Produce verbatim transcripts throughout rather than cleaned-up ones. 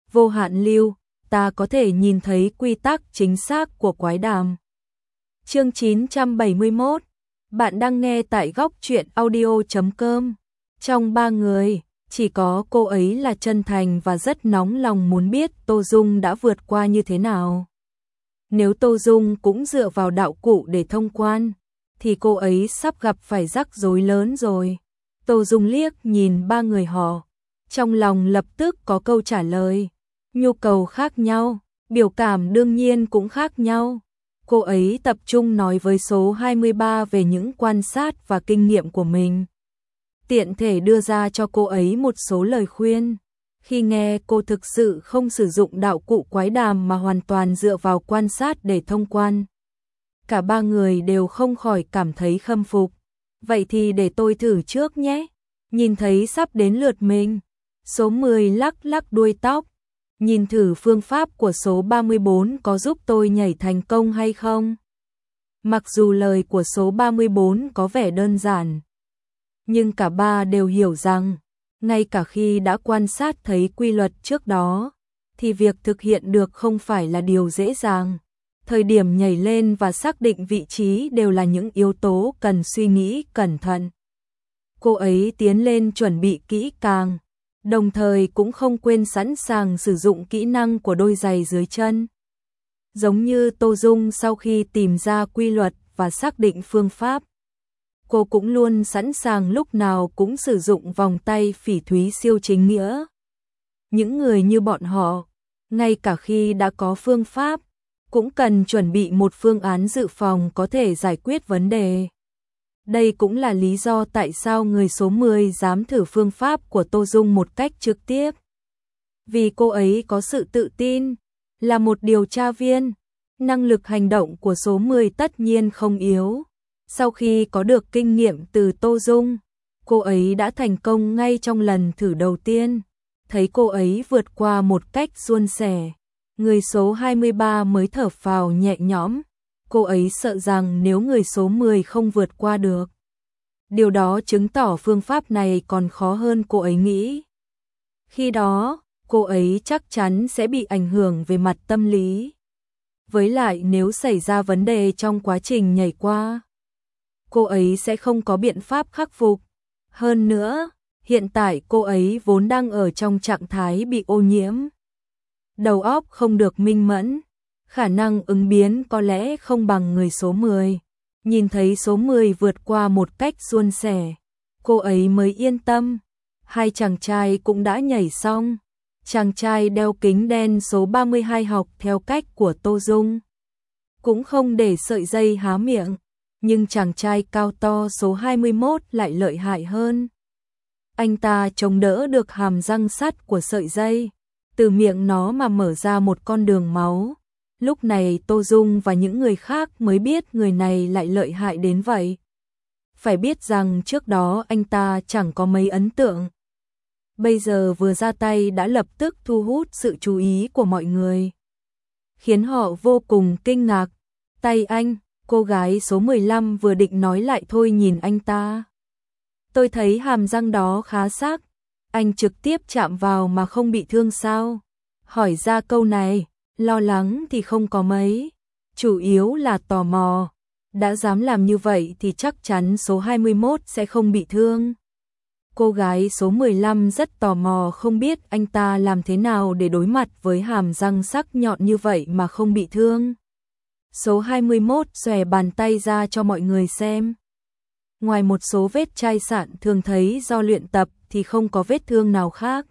vô hạn lưu, ta có thể nhìn thấy quy tắc chính xác của quái đàm. Chương chín trăm bảy mươi mốt, bạn đang nghe tại góc truyện audio chấm com. Trong ba người, chỉ có cô ấy là chân thành và rất nóng lòng muốn biết Tô Dung đã vượt qua như thế nào. Nếu Tô Dung cũng dựa vào đạo cụ để thông quan, thì cô ấy sắp gặp phải rắc rối lớn rồi. Tô Dung liếc nhìn ba người họ, trong lòng lập tức có câu trả lời. Nhu cầu khác nhau, biểu cảm đương nhiên cũng khác nhau. Cô ấy tập trung nói với số hai mươi ba về những quan sát và kinh nghiệm của mình. Tiện thể đưa ra cho cô ấy một số lời khuyên. Khi nghe cô thực sự không sử dụng đạo cụ quái đàm mà hoàn toàn dựa vào quan sát để thông quan. Cả ba người đều không khỏi cảm thấy khâm phục. Vậy thì để tôi thử trước nhé. Nhìn thấy sắp đến lượt mình. Số mười lắc lắc đuôi tóc. Nhìn thử phương pháp của số ba mươi bốn có giúp tôi nhảy thành công hay không? Mặc dù lời của số ba mươi bốn có vẻ đơn giản, nhưng cả ba đều hiểu rằng, ngay cả khi đã quan sát thấy quy luật trước đó, thì việc thực hiện được không phải là điều dễ dàng. Thời điểm nhảy lên và xác định vị trí đều là những yếu tố cần suy nghĩ cẩn thận. Cô ấy tiến lên chuẩn bị kỹ càng, đồng thời cũng không quên sẵn sàng sử dụng kỹ năng của đôi giày dưới chân. Giống như Tô Dung sau khi tìm ra quy luật và xác định phương pháp, cô cũng luôn sẵn sàng lúc nào cũng sử dụng vòng tay phỉ thúy siêu chính nghĩa. Những người như bọn họ, ngay cả khi đã có phương pháp, cũng cần chuẩn bị một phương án dự phòng có thể giải quyết vấn đề. Đây cũng là lý do tại sao người số mười dám thử phương pháp của Tô Dung một cách trực tiếp. Vì cô ấy có sự tự tin, là một điều tra viên, năng lực hành động của số mười tất nhiên không yếu. Sau khi có được kinh nghiệm từ Tô Dung, cô ấy đã thành công ngay trong lần thử đầu tiên. Thấy cô ấy vượt qua một cách suôn sẻ, người số hai mươi ba mới thở phào nhẹ nhõm. Cô ấy sợ rằng nếu người số mười không vượt qua được, điều đó chứng tỏ phương pháp này còn khó hơn cô ấy nghĩ. Khi đó, cô ấy chắc chắn sẽ bị ảnh hưởng về mặt tâm lý. Với lại nếu xảy ra vấn đề trong quá trình nhảy qua, cô ấy sẽ không có biện pháp khắc phục. Hơn nữa, hiện tại cô ấy vốn đang ở trong trạng thái bị ô nhiễm. Đầu óc không được minh mẫn, khả năng ứng biến có lẽ không bằng người số mười. Nhìn thấy số mười vượt qua một cách suôn sẻ, cô ấy mới yên tâm. Hai chàng trai cũng đã nhảy xong. Chàng trai đeo kính đen số ba mươi hai học theo cách của Tô Dung, cũng không để sợi dây há miệng. Nhưng chàng trai cao to số hai mươi mốt lại lợi hại hơn. Anh ta chống đỡ được hàm răng sắt của sợi dây, từ miệng nó mà mở ra một con đường máu. Lúc này Tô Dung và những người khác mới biết người này lại lợi hại đến vậy. Phải biết rằng trước đó anh ta chẳng có mấy ấn tượng. Bây giờ vừa ra tay đã lập tức thu hút sự chú ý của mọi người, khiến họ vô cùng kinh ngạc. Tay anh, cô gái số mười lăm vừa định nói lại thôi nhìn anh ta. Tôi thấy hàm răng đó khá sắc, anh trực tiếp chạm vào mà không bị thương sao? Hỏi ra câu này, lo lắng thì không có mấy, chủ yếu là tò mò. Đã dám làm như vậy thì chắc chắn số hai mươi mốt sẽ không bị thương. Cô gái số mười lăm rất tò mò không biết anh ta làm thế nào để đối mặt với hàm răng sắc nhọn như vậy mà không bị thương. Số hai mươi mốt xòe bàn tay ra cho mọi người xem. Ngoài một số vết chai sạn thường thấy do luyện tập thì không có vết thương nào khác.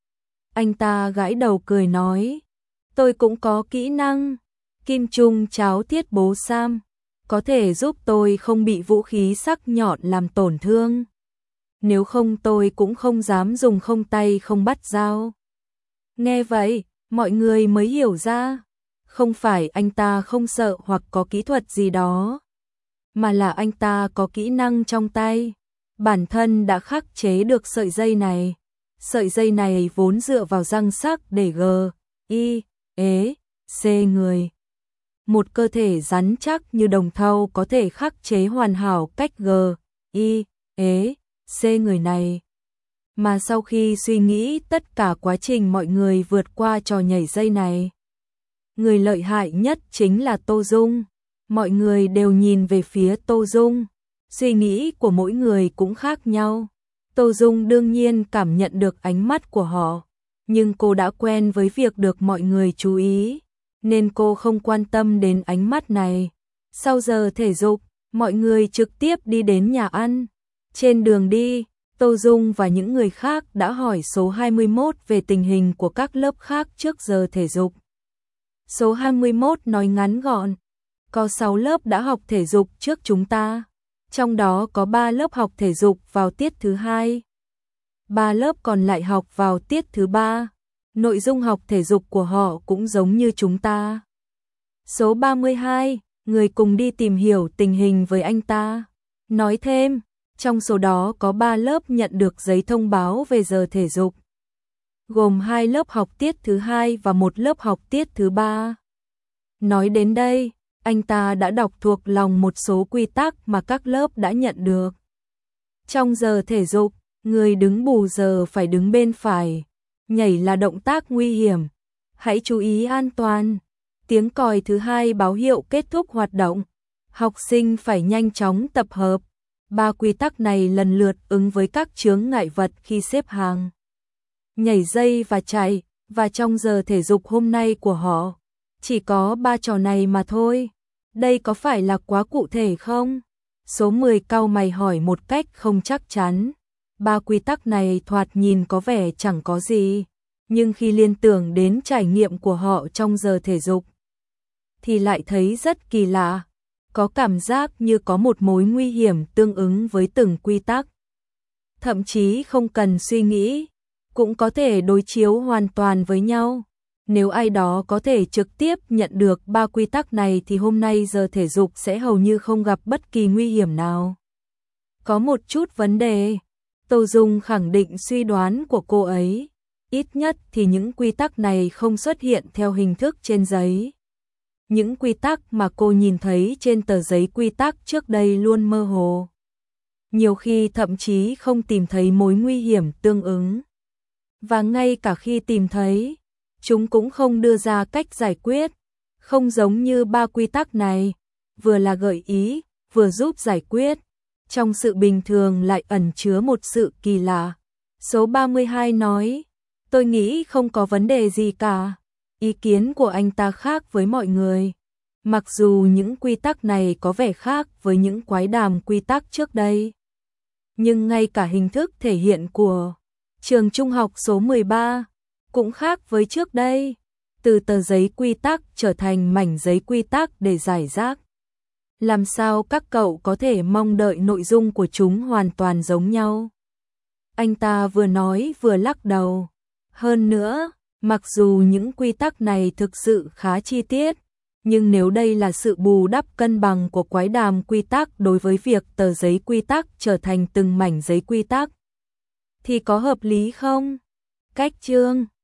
Anh ta gãi đầu cười nói, tôi cũng có kỹ năng, kim trung cháo thiết bố sam, có thể giúp tôi không bị vũ khí sắc nhọn làm tổn thương. Nếu không tôi cũng không dám dùng không tay không bắt dao. Nghe vậy, mọi người mới hiểu ra, không phải anh ta không sợ hoặc có kỹ thuật gì đó, mà là anh ta có kỹ năng trong tay. Bản thân đã khắc chế được sợi dây này. Sợi dây này vốn dựa vào răng sắc để g, i, ế, c người. Một cơ thể rắn chắc như đồng thau có thể khắc chế hoàn hảo cách g, i, ế, c người này. Mà sau khi suy nghĩ tất cả quá trình mọi người vượt qua trò nhảy dây này, người lợi hại nhất chính là Tô Dung. Mọi người đều nhìn về phía Tô Dung, suy nghĩ của mỗi người cũng khác nhau. Tô Dung đương nhiên cảm nhận được ánh mắt của họ, nhưng cô đã quen với việc được mọi người chú ý, nên cô không quan tâm đến ánh mắt này. Sau giờ thể dục, mọi người trực tiếp đi đến nhà ăn. Trên đường đi, Tô Dung và những người khác đã hỏi số hai mươi mốt về tình hình của các lớp khác trước giờ thể dục. Số hai mươi mốt nói ngắn gọn, có sáu lớp đã học thể dục trước chúng ta, trong đó có ba lớp học thể dục vào tiết thứ hai, ba lớp còn lại học vào tiết thứ ba. Nội dung học thể dục của họ cũng giống như chúng ta. Số ba mươi hai, người cùng đi tìm hiểu tình hình với anh ta, nói thêm, trong số đó có ba lớp nhận được giấy thông báo về giờ thể dục, gồm hai lớp học tiết thứ hai và một lớp học tiết thứ ba. Nói đến đây, anh ta đã đọc thuộc lòng một số quy tắc mà các lớp đã nhận được. Trong giờ thể dục, người đứng bù giờ phải đứng bên phải, nhảy là động tác nguy hiểm, hãy chú ý an toàn. Tiếng còi thứ hai báo hiệu kết thúc hoạt động, học sinh phải nhanh chóng tập hợp. Ba quy tắc này lần lượt ứng với các chướng ngại vật khi xếp hàng, nhảy dây và chạy, và trong giờ thể dục hôm nay của họ, chỉ có ba trò này mà thôi. Đây có phải là quá cụ thể không? Số mười cau mày hỏi một cách không chắc chắn. Ba quy tắc này thoạt nhìn có vẻ chẳng có gì, nhưng khi liên tưởng đến trải nghiệm của họ trong giờ thể dục, thì lại thấy rất kỳ lạ. Có cảm giác như có một mối nguy hiểm tương ứng với từng quy tắc. Thậm chí không cần suy nghĩ, cũng có thể đối chiếu hoàn toàn với nhau. Nếu ai đó có thể trực tiếp nhận được ba quy tắc này thì hôm nay giờ thể dục sẽ hầu như không gặp bất kỳ nguy hiểm nào. Có một chút vấn đề. Tô Dung khẳng định suy đoán của cô ấy. Ít nhất thì những quy tắc này không xuất hiện theo hình thức trên giấy. Những quy tắc mà cô nhìn thấy trên tờ giấy quy tắc trước đây luôn mơ hồ. Nhiều khi thậm chí không tìm thấy mối nguy hiểm tương ứng. Và ngay cả khi tìm thấy, chúng cũng không đưa ra cách giải quyết. Không giống như ba quy tắc này, vừa là gợi ý, vừa giúp giải quyết. Trong sự bình thường lại ẩn chứa một sự kỳ lạ. Số ba mươi hai nói, tôi nghĩ không có vấn đề gì cả. Ý kiến của anh ta khác với mọi người. Mặc dù những quy tắc này có vẻ khác với những quái đàm quy tắc trước đây, nhưng ngay cả hình thức thể hiện của trường trung học số mười ba cũng khác với trước đây. Từ tờ giấy quy tắc trở thành mảnh giấy quy tắc để giải rác. Làm sao các cậu có thể mong đợi nội dung của chúng hoàn toàn giống nhau? Anh ta vừa nói vừa lắc đầu. Hơn nữa, mặc dù những quy tắc này thực sự khá chi tiết, nhưng nếu đây là sự bù đắp cân bằng của quái đàm quy tắc đối với việc tờ giấy quy tắc trở thành từng mảnh giấy quy tắc, thì có hợp lý không? Cách chương